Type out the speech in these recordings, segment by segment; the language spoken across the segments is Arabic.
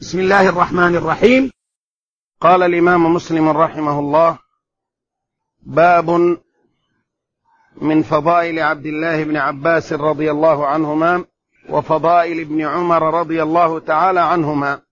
بسم الله الرحمن الرحيم. قال الإمام مسلم رحمه الله: باب من فضائل عبد الله بن عباس رضي الله عنهما وفضائل ابن عمر رضي الله تعالى عنهما.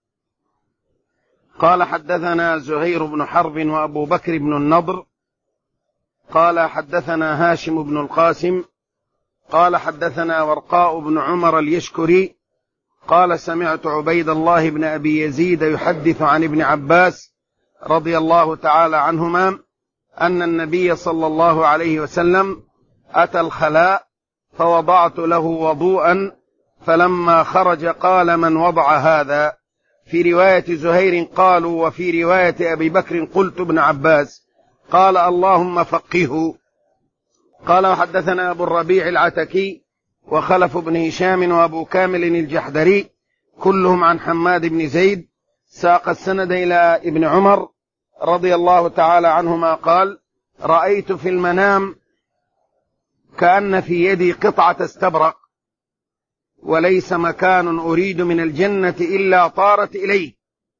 قال: حدثنا زهير بن حرب وأبو بكر بن النضر قال: حدثنا هاشم بن القاسم قال: حدثنا ورقاء بن عمر اليشكري قال: سمعت عبيد الله بن أبي يزيد يحدث عن ابن عباس رضي الله تعالى عنهما أن النبي صلى الله عليه وسلم أتى الخلاء فوضعت له وضوءا، فلما خرج قال: من وضع هذا؟ في رواية زهير قالوا: وفي رواية أبي بكر قلت ابن عباس. قال: اللهم فقهه. قال: وحدثنا أبو الربيع العتكي وخلف بن هشام وأبو كامل الجحدري كلهم عن حماد بن زيد، ساق السند إلى ابن عمر رضي الله تعالى عنهما قال: رأيت في المنام كأن في يدي قطعة استبرق، وليس مكان أريد من الجنة إلا طارت إليه.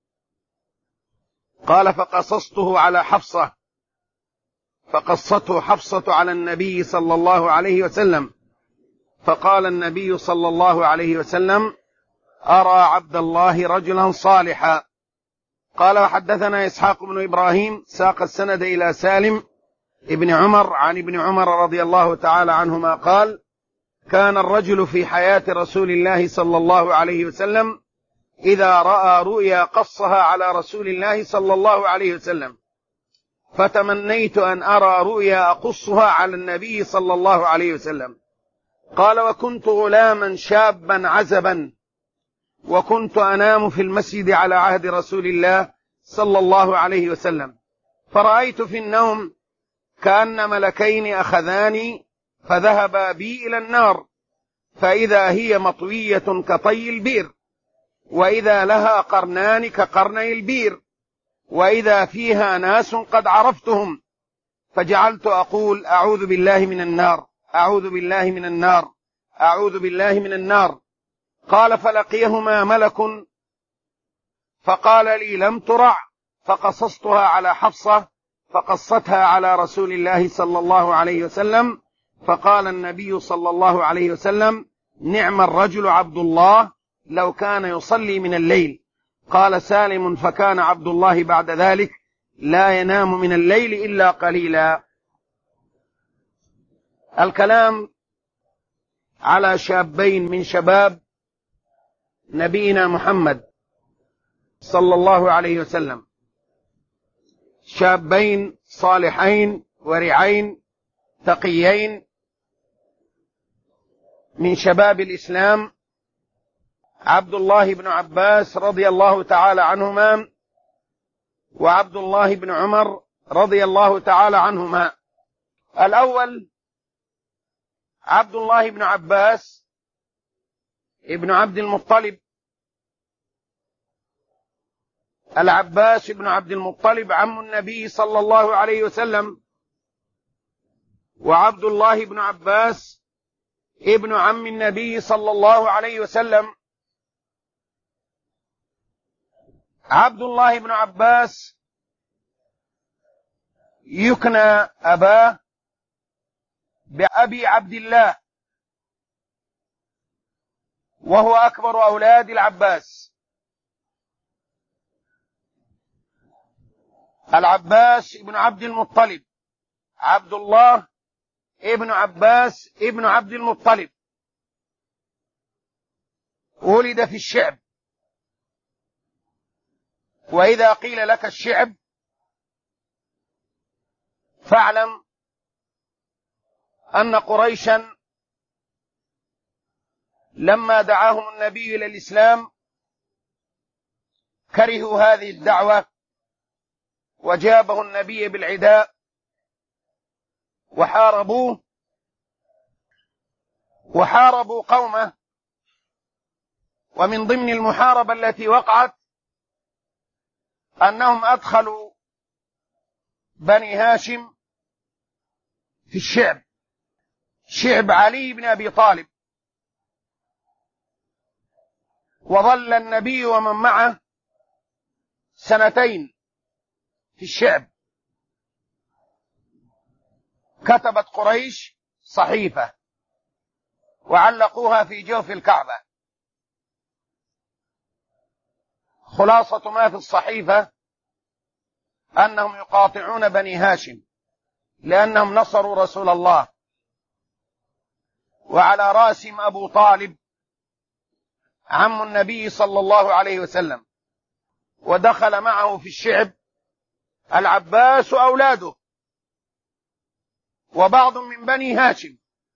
قال: فقصصته على حفصة، فقصته حفصة على النبي صلى الله عليه وسلم، فقال النبي صلى الله عليه وسلم: أرى عبد الله رجلا صالحا. قال: وحدثنا إسحاق بن إبراهيم ساق السند إلى سالم ابن عمر عن ابن عمر رضي الله تعالى عنهما قال: كان الرجل في حياة رسول الله صلى الله عليه وسلم إذا رأى رؤيا قصها على رسول الله صلى الله عليه وسلم، فتمنيت أن أرى رؤيا أقصها على النبي صلى الله عليه وسلم. قال: وكنت غلاما شابا عزبا، وكنت أنام في المسجد على عهد رسول الله صلى الله عليه وسلم، فرأيت في النوم كأن ملكين أخذاني فذهبا بي إلى النار، فإذا هي مطوية كطي البير، وإذا لها قرنان كقرني البير، وإذا فيها ناس قد عرفتهم، فجعلت أقول: أعوذ بالله من النار، أعوذ بالله من النار، أعوذ بالله من النار. قال: فلقيهما ملك فقال لي: لم ترع، فقصصتها على حفصة فقصتها على رسول الله صلى الله عليه وسلم، فقال النبي صلى الله عليه وسلم: نعم الرجل عبد الله لو كان يصلي من الليل. قال سالم: فكان عبد الله بعد ذلك لا ينام من الليل إلا قليلا. الكلام على شابين من شباب نبينا محمد صلى الله عليه وسلم، شابين صالحين ورعين تقيين من شباب الإسلام، عبد الله بن عباس رضي الله تعالى عنهما وعبد الله بن عمر رضي الله تعالى عنهما. الأول عبد الله بن عباس ابن عبد المطلب. العباس بن عبد المطلب عم النبي صلى الله عليه وسلم، وعبد الله بن عباس ابن عم النبي صلى الله عليه وسلم. عبد الله بن عباس يكنى أباه بأبي عبد الله، وهو أكبر أولاد العباس. العباس ابن عبد المطلب، عبد الله ابن عباس ابن عبد المطلب، ولد في الشعب. وإذا قيل لك الشعب فاعلم أن قريشا لما دعاهم النبي إلى الإسلام كرهوا هذه الدعوة، وجابه النبي بالعداء وحاربوه وحاربوا قومه. ومن ضمن المحاربة التي وقعت أنهم أدخلوا بني هاشم في الشعب، شعب علي بن أبي طالب، وظل النبي ومن معه 2 في الشعب. كتبت قريش صحيفة وعلقوها في جوف الكعبة. خلاصة ما في الصحيفة أنهم يقاطعون بني هاشم لأنهم نصروا رسول الله، وعلى رأسهم أبو طالب عم النبي صلى الله عليه وسلم، ودخل معه في الشعب العباس وأولاده وبعض من بني هاشم.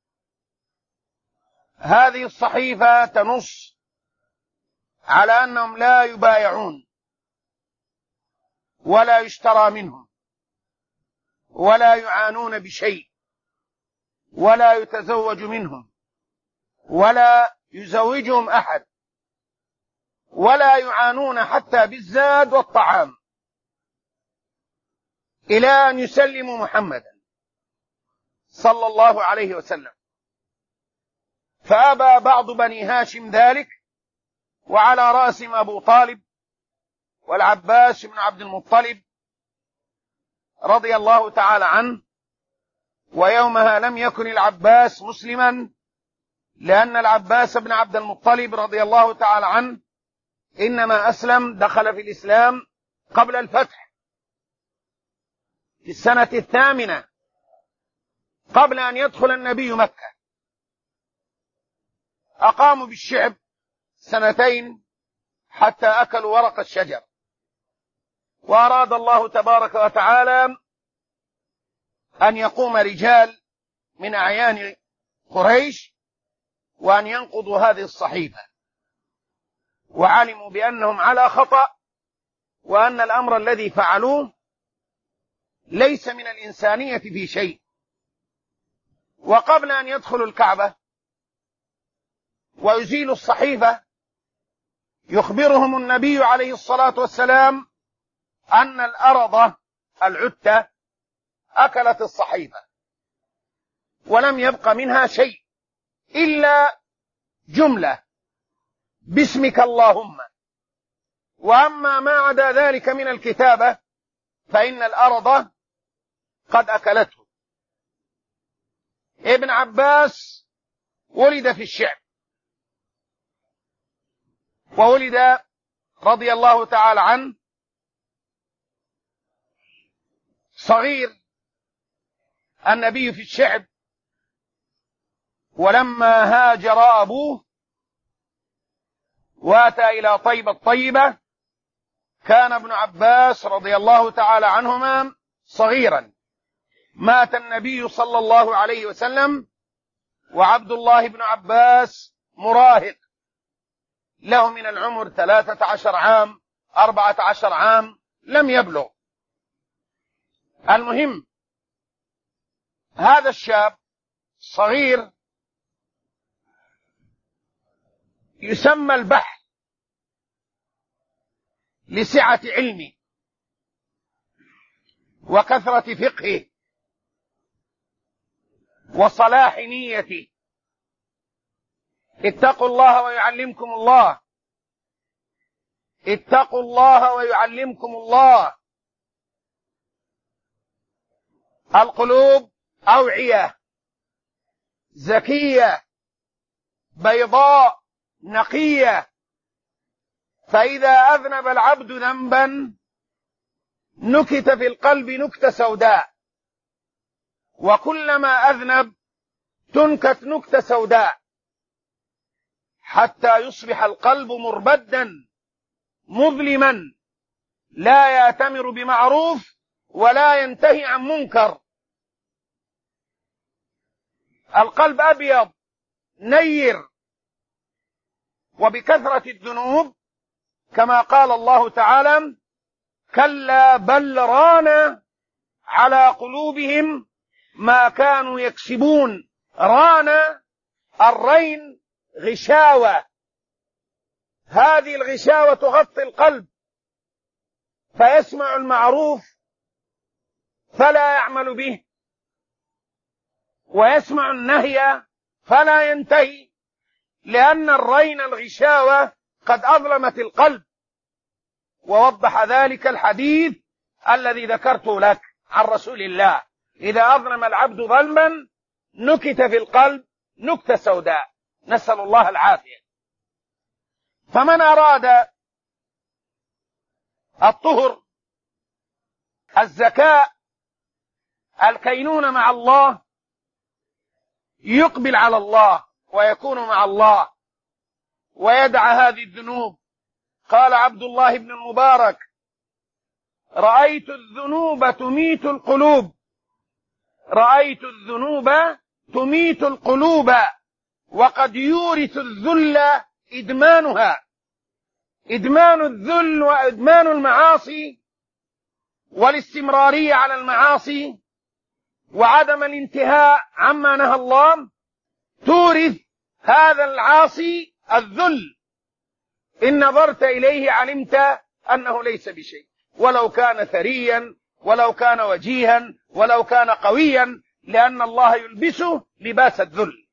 هذه الصحيفة تنص على أنهم لا يبايعون ولا يشترى منهم ولا يعانون بشيء ولا يتزوج منهم ولا يزوجهم أحد ولا يعانون حتى بالزاد والطعام إلى أن يسلموا محمدا صلى الله عليه وسلم. فأبى بعض بني هاشم ذلك، وعلى رأسهم أبو طالب والعباس بن عبد المطلب رضي الله تعالى عنه. ويومها لم يكن العباس مسلما، لأن العباس بن عبد المطلب رضي الله تعالى عنه إنما أسلم، دخل في الإسلام قبل الفتح في السنة 8 قبل أن يدخل النبي مكة. أقاموا بالشعب 2 حتى أكلوا ورق الشجر. وأراد الله تبارك وتعالى أن يقوم رجال من أعيان قريش وأن ينقضوا هذه الصحيفة، وعلموا بأنهم على خطأ، وأن الأمر الذي فعلوه ليس من الإنسانية في شيء. وقبل أن يدخلوا الكعبة ويزيلوا الصحيفة يخبرهم النبي عليه الصلاة والسلام أن الأرض العتة أكلت الصحيفة ولم يبق منها شيء إلا جملة باسمك اللهم، وأما ما عدا ذلك من الكتابة فإن الأرض قد أكلته. ابن عباس ولد في الشعب، وولد رضي الله تعالى عنه صغير النبي في الشعب. ولما هاجر أبوه واتى إلى طيبة الطيبة كان ابن عباس رضي الله تعالى عنهما صغيرا. مات النبي صلى الله عليه وسلم وعبد الله بن عباس مراهق، له من العمر 13 عام 14 عام، لم يبلغ. المهم هذا الشاب صغير يسمى البحر لسعة علمه وكثرة فقهه وصلاح نيته. اتقوا الله ويعلمكم الله، اتقوا الله ويعلمكم الله. القلوب أوعية زكية بيضاء نقية، فإذا أذنب العبد ذنبا نكت في القلب نكتة سوداء، وكلما أذنب تنكت نكتة سوداء حتى يصبح القلب مربدا مظلما لا يأتمر بمعروف ولا ينتهي عن منكر. القلب أبيض نير، وبكثرة الذنوب كما قال الله تعالى كلا بل ران على قلوبهم ما كانوا يكسبون. ران الرين غشاوة، هذه الغشاوة تغطي القلب فيسمع المعروف فلا يعمل به، ويسمع النهي فلا ينتهي، لأن الرين الغشاوة قد أظلمت القلب، ووضح ذلك الحديث الذي ذكرته لك عن رسول الله: إذا أظلم العبد ظلما نكت في القلب نكتة سوداء، نسأل الله العافية. فمن أراد الطهر، الزكاة، الكينونة مع الله، يقبل على الله ويكون مع الله ويدع هذه الذنوب. قال عبد الله بن المبارك: رأيت الذنوب تميت القلوب، رأيت الذنوب تميت القلوب، وقد يورث الذل إدمانها. إدمان الذل وإدمان المعاصي والاستمرارية على المعاصي وعدم الانتهاء عما نهى الله تورث هذا العاصي الذل. إن نظرت إليه علمت أنه ليس بشيء، ولو كان ثريا، ولو كان وجيها، ولو كان قويا، لأن الله يلبسه لباس الذل.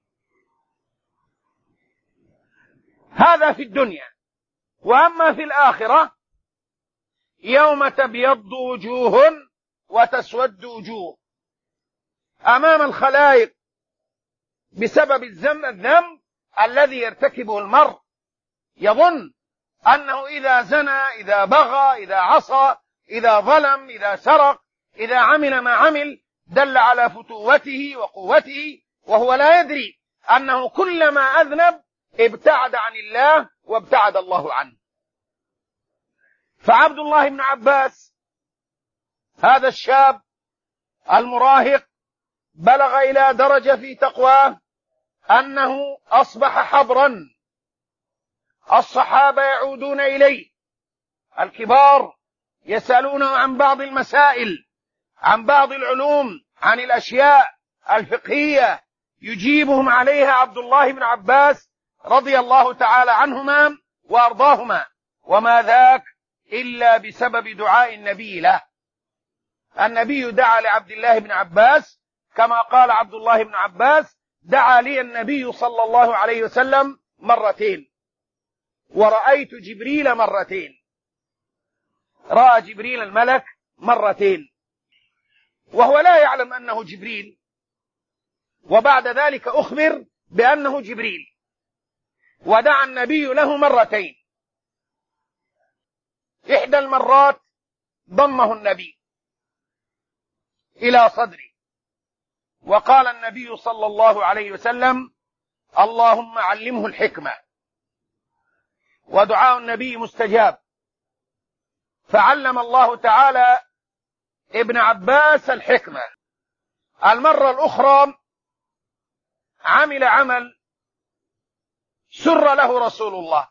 هذا في الدنيا. وأما في الآخرة يوم تبيض وجوه وتسود وجوه، أمام الخلائق بسبب الذنب الذي يرتكبه المرء، يظن أنه إذا زنى، إذا بغى، إذا عصى، إذا ظلم، إذا سرق، إذا عمل ما عمل، دل على فتوته وقوته، وهو لا يدري أنه كلما أذنب ابتعد عن الله وابتعد الله عنه. فعبد الله بن عباس هذا الشاب المراهق بلغ إلى درجة في تقواه أنه أصبح حبرا، الصحابة يعودون إليه، الكبار يسألونه عن بعض المسائل، عن بعض العلوم، عن الأشياء الفقهية، يجيبهم عليها عبد الله بن عباس رضي الله تعالى عنهما وأرضاهما، وما ذاك إلا بسبب دعاء النبي له. النبي دعا لعبد الله بن عباس كما قال عبد الله بن عباس: دعا لي النبي صلى الله عليه وسلم مرتين، ورأيت جبريل مرتين. رأى جبريل الملك مرتين وهو لا يعلم أنه جبريل، وبعد ذلك أخبر بأنه جبريل، ودعا النبي له مرتين. إحدى المرات ضمه النبي إلى صدره، وقال النبي صلى الله عليه وسلم: اللهم علمه الحكمة. ودعاء النبي مستجاب، فعلم الله تعالى ابن عباس الحكمة. المرة الأخرى عمل عمل سر له رسول الله،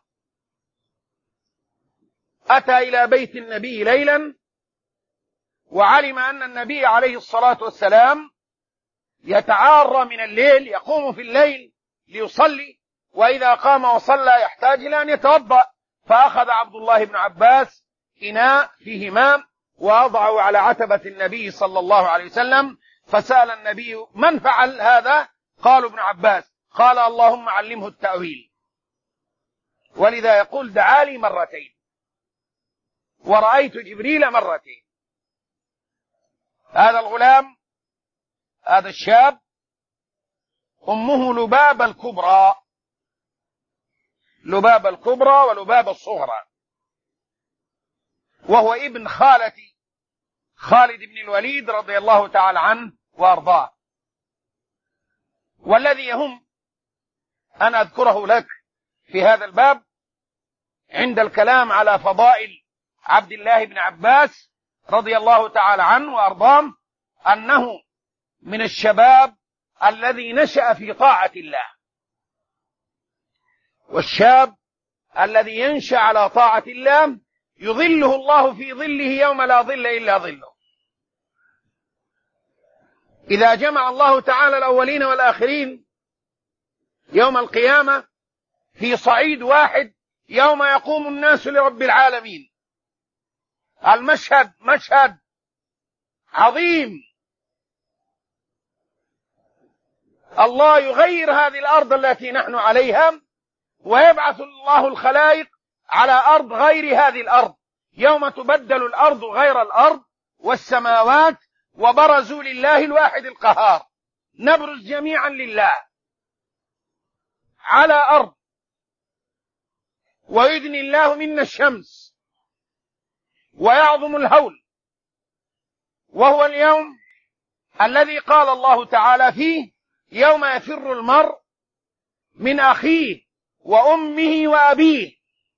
أتى إلى بيت النبي ليلا، وعلم أن النبي عليه الصلاة والسلام يتعارى من الليل، يقوم في الليل ليصلي، وإذا قام وصلى يحتاج إلى أن يتوضأ. فأخذ عبد الله بن عباس إناء فيه ماء وأضعه على عتبة النبي صلى الله عليه وسلم، فسأل النبي: من فعل هذا؟ قالوا: ابن عباس. قال: اللهم علمه التأويل. ولذا يقول: دعا لي مرتين ورأيت جبريل مرتين. هذا الغلام، هذا الشاب، أمه لبابة الكبرى، لبابة الكبرى ولبابة الصغرى، وهو ابن خالة خالد بن الوليد رضي الله تعالى عنه وأرضاه. والذي يهم أن أذكره لك في هذا الباب عند الكلام على فضائل عبد الله بن عباس رضي الله تعالى عنه وأرضاه أنه من الشباب الذي نشأ في طاعة الله، والشاب الذي ينشأ على طاعة الله يظله الله في ظله يوم لا ظل إلا ظله. إذا جمع الله تعالى الأولين والآخرين يوم القيامة في صعيد واحد يوم يقوم الناس لرب العالمين، المشهد مشهد عظيم. الله يغير هذه الأرض التي نحن عليها ويبعث الله الخلائق على أرض غير هذه الأرض، يوم تبدل الأرض غير الأرض والسماوات، وبرزوا لله الواحد القهار. نبرز جميعا لله على أرض، ويدني الله منا الشمس، ويعظم الهول، وهو اليوم الذي قال الله تعالى فيه: يوم يفر المرء من أخيه وأمه وأبيه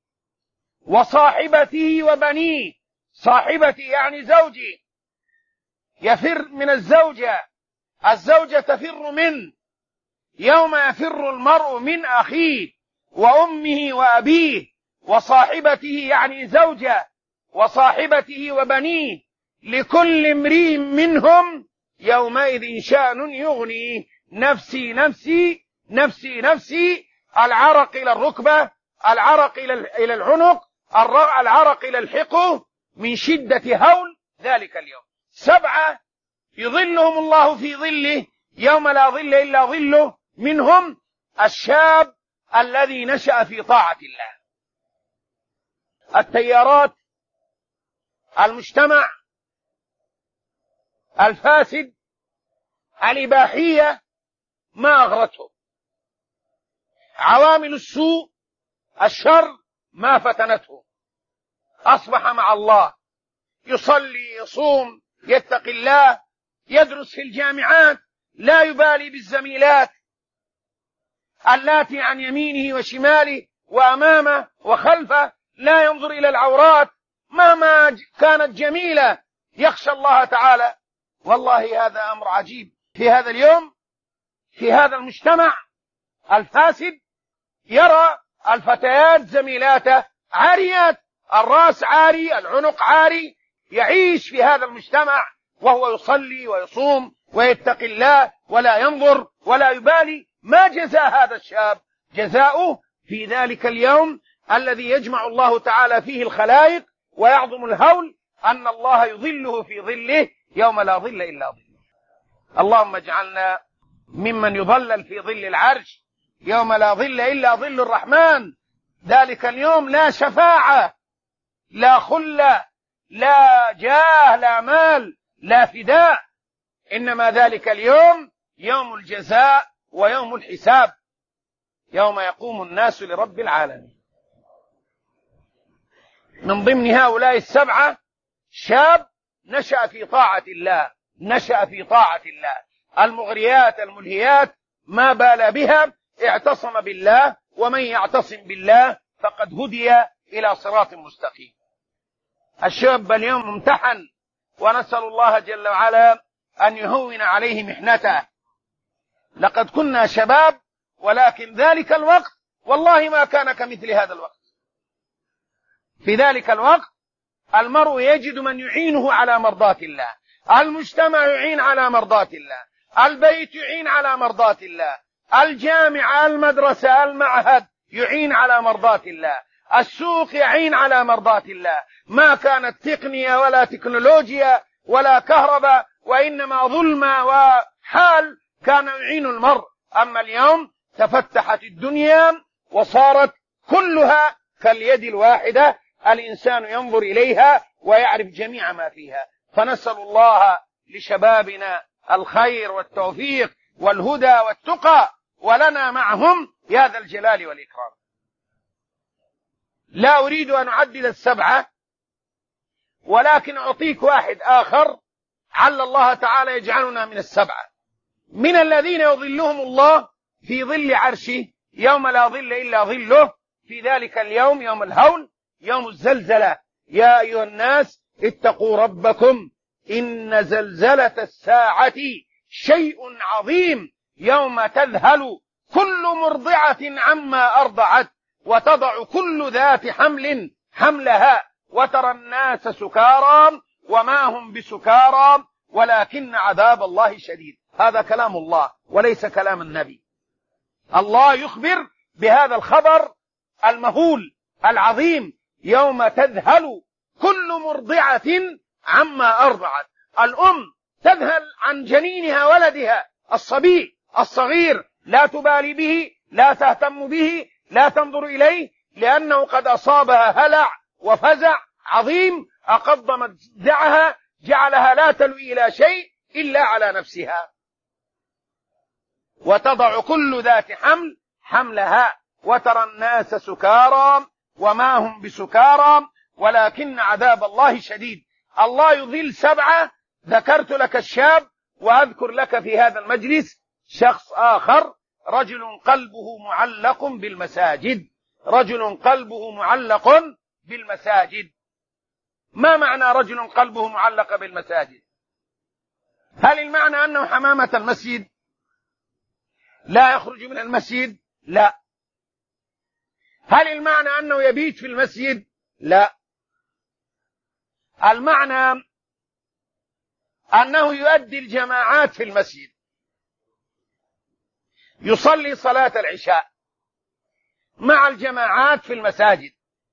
وصاحبته وبنيه. صاحبتي يعني زوجي، يفر من الزوجة، الزوجة تفر منه. يوم يفر المرء من أخيه وأمه وأبيه وصاحبته يعني زوجة وصاحبته وبنيه، لكل امرئ منهم يومئذ شأن يغنيه. نفسي نفسي نفسي نفسي، العرق إلى الركبة، العرق إلى العنق، العرق إلى الحقه من شدة هول ذلك اليوم. 7 يظلهم الله في ظله يوم لا ظل إلا ظله، منهم الشاب الذي نشأ في طاعة الله. التيارات، المجتمع الفاسد، الإباحية ما أغرته، عوامل السوء الشر ما فتنته، أصبح مع الله، يصلي، يصوم، يتقي الله، يدرس في الجامعات، لا يبالي بالزميلات اللاتي عن يمينه وشماله وأمامه وخلفه، لا ينظر إلى العورات مهما كانت جميلة، يخشى الله تعالى. والله هذا أمر عجيب في هذا اليوم، في هذا المجتمع الفاسد. يرى الفتيات زميلاته عاريات، الرأس عاري، العنق عاري، يعيش في هذا المجتمع وهو يصلي ويصوم ويتقي الله ولا ينظر ولا يبالي. ما جزاء هذا الشاب؟ جزاؤه في ذلك اليوم الذي يجمع الله تعالى فيه الخلائق ويعظم الهول، أن الله يظله في ظله يوم لا ظل إلا ظله. اللهم اجعلنا ممن يظلل في ظل العرش يوم لا ظل إلا ظل الرحمن. ذلك اليوم لا شفاعة، لا خلة، لا جاه، لا مال، لا فداء، إنما ذلك اليوم يوم الجزاء ويوم الحساب، يوم يقوم الناس لرب العالمين. من ضمن هؤلاء 7 شاب نشأ في طاعة الله، نشأ في طاعة الله. المغريات الملهيات ما بال بها، اعتصم بالله، ومن يعتصم بالله فقد هدي إلى صراط مستقيم. الشاب اليوم ممتحن، ونسأل الله جل وعلا أن يهون عليه محنته. لقد كنا شباب، ولكن ذلك الوقت والله ما كان كمثل هذا الوقت. في ذلك الوقت المرء يجد من يعينه على مرضاة الله، المجتمع يعين على مرضاة الله، البيت يعين على مرضاة الله، الجامعة، المدرسة، المعهد يعين على مرضاة الله، السوق يعين على مرضاة الله. ما كانت تقنية ولا تكنولوجيا ولا كهرباء، وإنما ظلمة وحال كان يعين المرء. أما اليوم تفتحت الدنيا وصارت كلها كاليد الواحدة، الإنسان ينظر إليها ويعرف جميع ما فيها. فنسأل الله لشبابنا الخير والتوفيق والهدى والتقى، ولنا معهم يا ذا الجلال والإكرام. لا أريد أن أعدد 7، ولكن أعطيك واحد آخر عل الله تعالى يجعلنا من 7، من الذين يظلهم الله في ظل عرشه يوم لا ظل إلا ظله، في ذلك اليوم يوم الهول، يوم الزلزلة. يا أيها الناس اتقوا ربكم إن زلزلة الساعة شيء عظيم، يوم تذهل كل مرضعة عما أرضعت وتضع كل ذات حمل حملها وترى الناس سكارى وما هم بسكارى ولكن عذاب الله شديد. هذا كلام الله وليس كلام النبي. الله يخبر بهذا الخبر المهول العظيم، يوم تذهل كل مرضعة عما أرضعت. الأم تذهل عن جنينها ولدها الصبي الصغير، لا تبالي به، لا تهتم به، لا تنظر إليه لأنه قد أصابها هلع وفزع عظيم أقض مدعها جعلها لا تلوي إلى شيء إلا على نفسها، وتضع كل ذات حمل حملها، وترى الناس سكارى وما هم بسكارى ولكن عذاب الله شديد. الله يظل 7. ذكرت لك الشاب، وأذكر لك في هذا المجلس شخص آخر، رجل قلبه معلق بالمساجد. رجل قلبه معلق بالمساجد. ما معنى رجل قلبه معلق بالمساجد؟ هل المعنى أنه حمامة المسجد لا يخرج من المسجد؟ لا. هل المعنى أنه يبيت في المسجد؟ لا. المعنى أنه يؤدي الجماعات في المسجد، يصلي صلاة العشاء مع الجماعات في المساجد،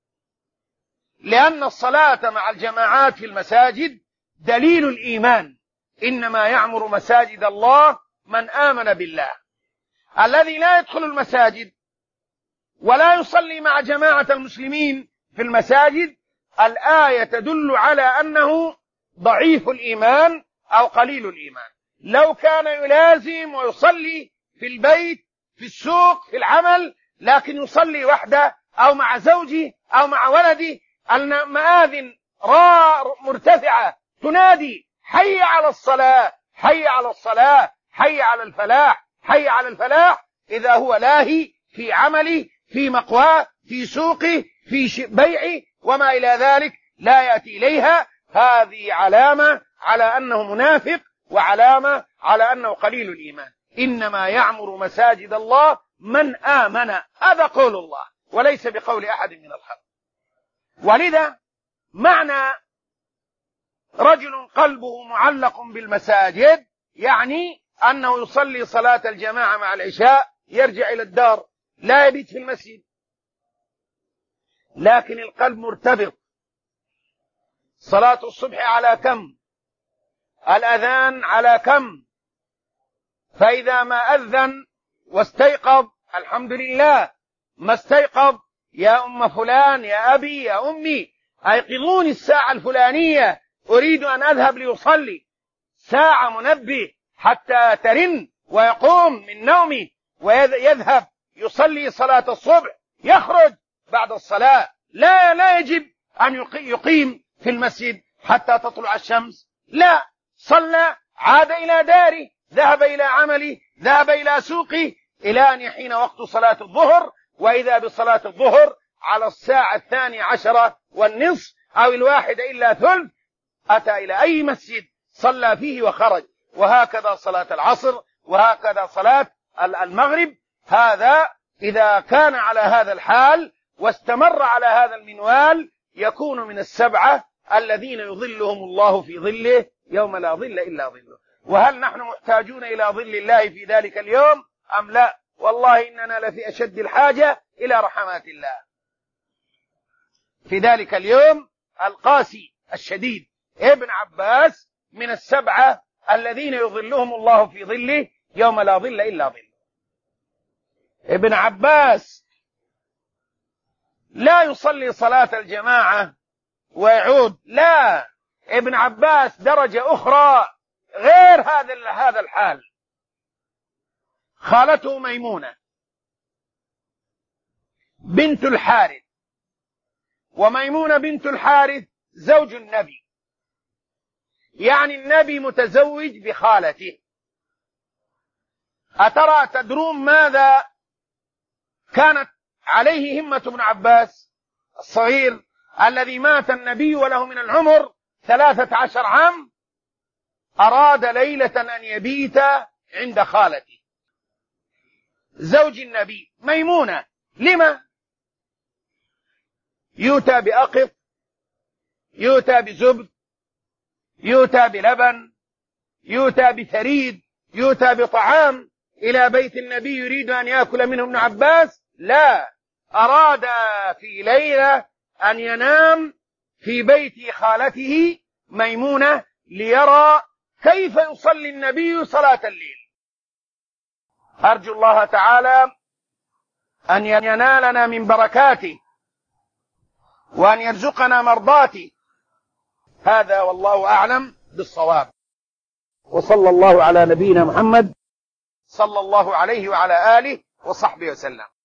لأن الصلاة مع الجماعات في المساجد دليل الإيمان. إنما يعمر مساجد الله من آمن بالله. الذي لا يدخل المساجد ولا يصلي مع جماعة المسلمين في المساجد، الآية تدل على أنه ضعيف الإيمان أو قليل الإيمان. لو كان يلازم ويصلي في البيت في السوق في العمل، لكن يصلي وحده أو مع زوجه أو مع ولده، المآذن مرتفعة تنادي حي على الصلاة حي على الصلاة حي على الفلاح حي على الفلاح، إذا هو لاهي في عمله في مقواه في سوقه في بيعه وما إلى ذلك لا يأتي إليها، هذه علامة على أنه منافق وعلامة على أنه قليل الإيمان. إنما يعمر مساجد الله من آمن، هذا قول الله وليس بقول أحد من الخلق. ولذا معنى رجل قلبه معلق بالمساجد يعني أنه يصلي صلاة الجماعة مع العشاء يرجع إلى الدار، لا يبيت في المسجد، لكن القلب مرتبط. صلاة الصبح على كم؟ الأذان على كم؟ فإذا ما أذن واستيقظ الحمد لله، ما استيقظ يا أم فلان يا أبي يا أمي أيقظوني الساعة الفلانية أريد أن أذهب ليصلي، ساعة منبه حتى ترن ويقوم من نومه ويذهب يصلي صلاة الصبح، يخرج بعد الصلاة، لا يجب أن يقيم في المسجد حتى تطلع الشمس، لا، صلى عاد إلى داره، ذهب إلى عمله، ذهب إلى سوقه، إلى أن يحين وقت صلاة الظهر، وإذا بصلاة الظهر على الساعة 12:15 أو 1:03 أتى إلى أي مسجد صلى فيه وخرج. وهكذا صلاة العصر، وهكذا صلاة المغرب. هذا إذا كان على هذا الحال واستمر على هذا المنوال يكون من 7 الذين يظلهم الله في ظله يوم لا ظل إلا ظله. وهل نحن محتاجون إلى ظل الله في ذلك اليوم أم لا؟ والله إننا لفي أشد الحاجة إلى رحمات الله في ذلك اليوم القاسي الشديد. ابن عباس من 7 الذين يظلهم الله في ظله يوم لا ظل إلا ظله. ابن عباس لا يصلي صلاة الجماعة ويعود، لا، ابن عباس درجة أخرى غير هذا الحال. خالته ميمونة بنت الحارث، وميمونة بنت الحارث زوج النبي، يعني النبي متزوج بخالته. أترى تدرون ماذا كانت عليه همة ابن عباس الصغير الذي مات النبي وله من العمر 13 عام؟ أراد ليلة أن يبيت عند خالته زوج النبي ميمونة. لما؟ يؤتى بأقط، يؤتى بزبد، يؤتى بلبن، يؤتى بثريد، يؤتى بطعام إلى بيت النبي يريد أن يأكل منه ابن عباس؟ لا، أراد في ليلة أن ينام في بيت خالته ميمونة ليرى كيف يصلي النبي صلاة الليل. أرجو الله تعالى أن ينالنا من بركاته وأن يرزقنا مرضاته. هذا والله أعلم بالصواب. وصلى الله على نبينا محمد صلى الله عليه وعلى آله وصحبه وسلم.